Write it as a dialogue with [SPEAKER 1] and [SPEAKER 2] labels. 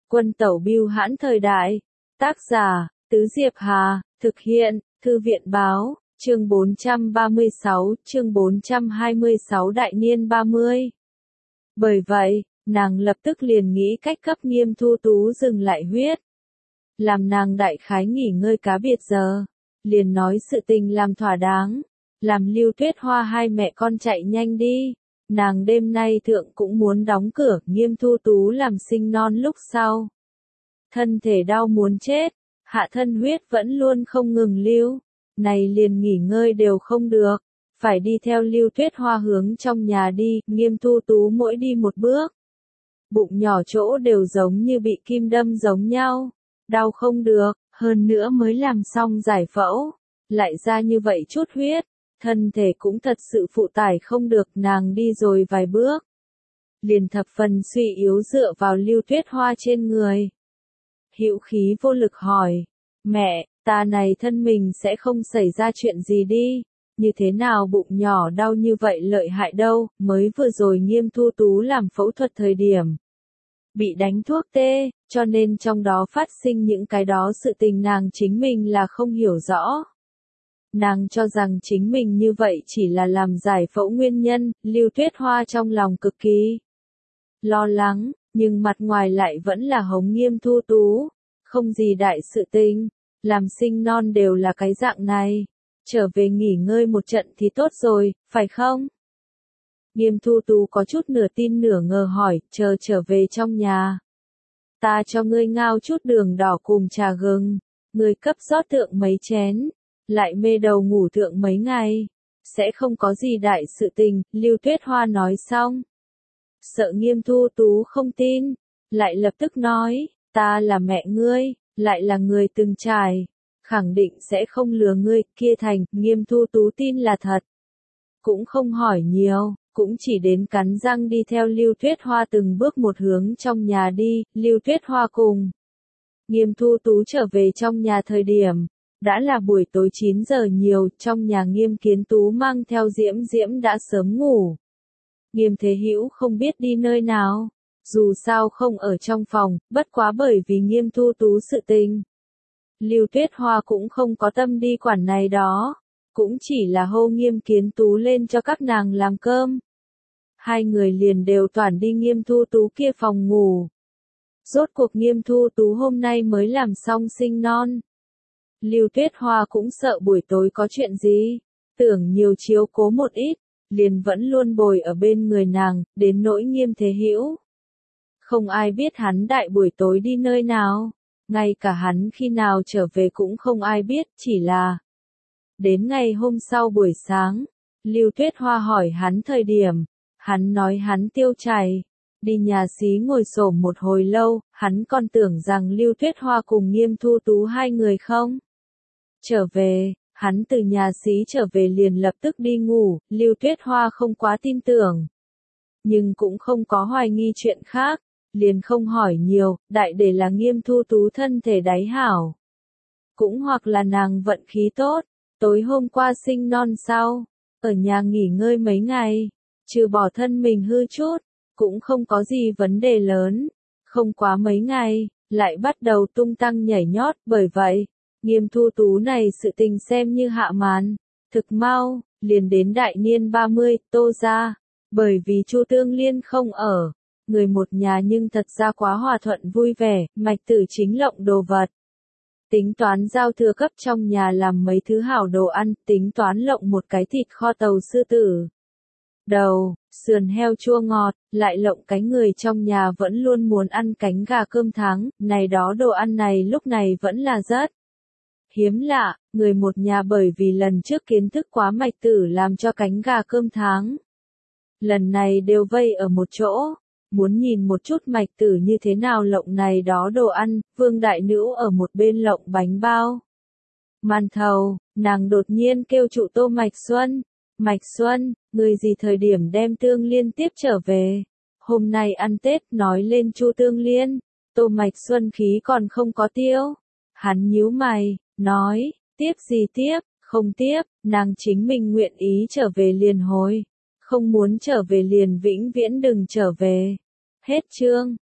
[SPEAKER 1] Quân tẩu bưu hãn thời đại. Tác giả, Tứ Diệp Hà, thực hiện, Thư viện báo, chương 436, chương 426 đại niên 30. Bởi vậy, nàng lập tức liền nghĩ cách cấp Nghiêm Thu Tú dừng lại huyết. Làm nàng đại khái nghỉ ngơi cá biệt giờ. Liền nói sự tình làm thỏa đáng. Làm Lưu Tuyết Hoa hai mẹ con chạy nhanh đi. Nàng đêm nay thượng cũng muốn đóng cửa, Nghiêm Thu Tú làm sinh non lúc sau. Thân thể đau muốn chết, hạ thân huyết vẫn luôn không ngừng lưu. Này liền nghỉ ngơi đều không được. Phải đi theo Lưu Tuyết Hoa hướng trong nhà đi, Nghiêm Thu Tú mỗi đi một bước. Bụng nhỏ chỗ đều giống như bị kim đâm giống nhau. Đau không được, hơn nữa mới làm xong giải phẫu. Lại ra như vậy chút huyết. Thân thể cũng thật sự phụ tải không được, nàng đi rồi vài bước. Liền thập phần suy yếu dựa vào Lưu Tuyết Hoa trên người. Hữu khí vô lực hỏi, mẹ, ta này thân mình sẽ không xảy ra chuyện gì đi, như thế nào bụng nhỏ đau như vậy lợi hại đâu, mới vừa rồi Nghiêm Thu Tú làm phẫu thuật thời điểm. Bị đánh thuốc tê, cho nên trong đó phát sinh những cái đó sự tình nàng chính mình là không hiểu rõ. Nàng cho rằng chính mình như vậy chỉ là làm giải phẫu nguyên nhân, Lưu Tuyết Hoa trong lòng cực kỳ lo lắng, nhưng mặt ngoài lại vẫn là hống Nghiêm Thu Tú, không gì đại sự tình, làm sinh non đều là cái dạng này, trở về nghỉ ngơi một trận thì tốt rồi, phải không? Nghiêm Thu Tú có chút nửa tin nửa ngờ hỏi, trở về trong nhà. Ta cho ngươi ngao chút đường đỏ cùng trà gừng, ngươi cấp rót thượng mấy chén. Lại mê đầu ngủ thượng mấy ngày, sẽ không có gì đại sự tình, Lưu Tuyết Hoa nói xong. Sợ Nghiêm Thu Tú không tin, lại lập tức nói, ta là mẹ ngươi, lại là người từng trải, khẳng định sẽ không lừa ngươi, kia thành, Nghiêm Thu Tú tin là thật. Cũng không hỏi nhiều, cũng chỉ đến cắn răng đi theo Lưu Tuyết Hoa từng bước một hướng trong nhà đi, Lưu Tuyết Hoa cùng. Nghiêm Thu Tú trở về trong nhà thời điểm. Đã là buổi tối 9 giờ nhiều, trong nhà Nghiêm Kiến Tú mang theo Diễm Diễm đã sớm ngủ. Nghiêm Thế Hữu không biết đi nơi nào, dù sao không ở trong phòng, bất quá bởi vì Nghiêm Thu Tú sự tình. Lưu Tuyết Hoa cũng không có tâm đi quản này đó, cũng chỉ là hô Nghiêm Kiến Tú lên cho các nàng làm cơm. Hai người liền đều toàn đi Nghiêm Thu Tú kia phòng ngủ. Rốt cuộc Nghiêm Thu Tú hôm nay mới làm xong sinh non. Lưu Tuyết Hoa cũng sợ buổi tối có chuyện gì, tưởng nhiều chiếu cố một ít, liền vẫn luôn bồi ở bên người nàng, đến nỗi Nghiêm Thế Hữu. Không ai biết hắn đại buổi tối đi nơi nào, ngay cả hắn khi nào trở về cũng không ai biết, chỉ là. Đến ngày hôm sau buổi sáng, Lưu Tuyết Hoa hỏi hắn thời điểm, hắn nói hắn tiêu chảy, đi nhà xí ngồi xổm một hồi lâu, hắn còn tưởng rằng Lưu Tuyết Hoa cùng Nghiêm Thu Tú hai người không. Trở về, hắn từ nhà xí trở về liền lập tức đi ngủ, Lưu Tuyết Hoa không quá tin tưởng. Nhưng cũng không có hoài nghi chuyện khác, liền không hỏi nhiều, đại để là Nghiêm Thu Tú thân thể đáy hảo. Cũng hoặc là nàng vận khí tốt, tối hôm qua sinh non sau, ở nhà nghỉ ngơi mấy ngày, trừ bỏ thân mình hư chút, cũng không có gì vấn đề lớn, không quá mấy ngày, lại bắt đầu tung tăng nhảy nhót, bởi vậy. Nghiêm Thu Tú này sự tình xem như hạ màn, thực mau, liền đến đại niên 30, Tô ra, bởi vì Chu Tương Liên không ở, người một nhà nhưng thật ra quá hòa thuận vui vẻ, Mạch Tử chính lộng đồ vật. Tính toán giao thừa cấp trong nhà làm mấy thứ hảo đồ ăn, tính toán lộng một cái thịt kho tàu sư tử. Đầu, sườn heo chua ngọt, lại lộng cái người trong nhà vẫn luôn muốn ăn cánh gà cơm tháng, này đó đồ ăn này lúc này vẫn là rất hiếm lạ, người một nhà bởi vì lần trước kiến thức quá Mạch Tử làm cho cánh gà cơm tháng. Lần này đều vây ở một chỗ, muốn nhìn một chút Mạch Tử như thế nào lộng này đó đồ ăn, Vương Đại Nữ ở một bên lộng bánh bao. Màn thầu, nàng đột nhiên kêu trụ Tô Mạch Xuân, người gì thời điểm đem Tương Liên tiếp trở về, hôm nay ăn Tết nói lên Chu Tương Liên, Tô Mạch Xuân khí còn không có tiêu, hắn nhíu mày. Nói, tiếp gì tiếp, không tiếp, nàng chính mình nguyện ý trở về liền hồi, không muốn trở về liền vĩnh viễn đừng trở về. Hết chương.